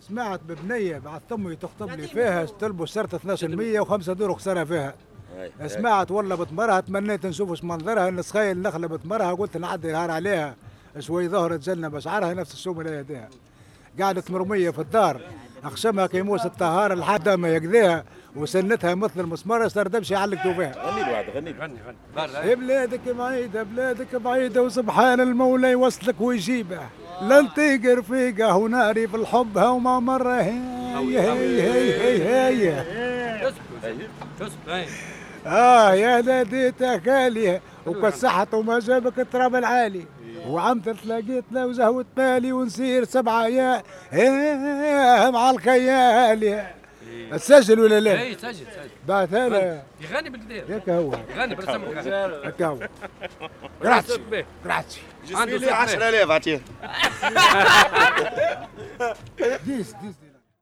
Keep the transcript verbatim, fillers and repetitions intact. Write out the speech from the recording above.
سمعت ببنيه بعد امي تخطب لي فيها تلبس شرط اثناش بالمية وخمسة دور خساره فيها. سمعت والله بتمرها تمنيت نشوف منظرها نسخيل نخله بتمرها قلت نعدي نهار عليها شوي ظهرت جنة بشعرها نفس السوم اللي يديها قعدت مرميه في الدار اخشمها كيموس الطهاره لحد ما يقضيها وسنتها مثل المسمار صار دمشي يعلقوا فيها. غني الواحد غني غني غني بلادك بعيده بلادك بعيده وسبحان المولى يوصلك ويجيبه لن تيقر فيقه وناري في الحب هو ما مره هي هي هي هي هي اه يا ناديتك غاليه وكسحت وما جابك التراب العالي وعمت تلاقيتنا وزهوت بالي ونسير سبعه يا مع الخيال. تسجل ولا لا؟ اي سجل سجل بعد انا يغني بالكدا هيك هو يغني بالرسم هيك هو جراتشي جراتشي عنده عشرة آلاف عطيه ديس ديس